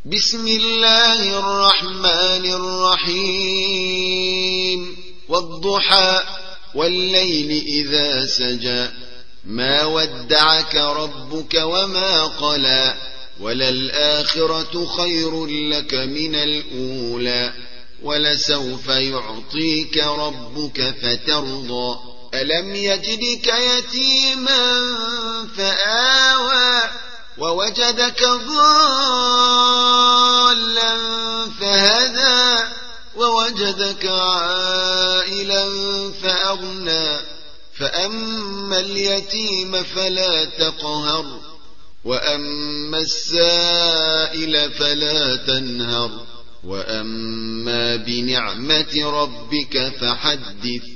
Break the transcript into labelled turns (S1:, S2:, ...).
S1: بسم الله الرحمن الرحيم والضحى والليل إذا سجى ما ودعك ربك وما قلى وللآخرة خير لك من الأولى ولسوف يعطيك ربك فترضى ألم يجدك يتيما فآوى ووجدك ضالا فهدى ووجدك عائلا فأغنى فأما اليتيم فلا تقهر وأما السائل فلا تنهر وأما بنعمة ربك فحدث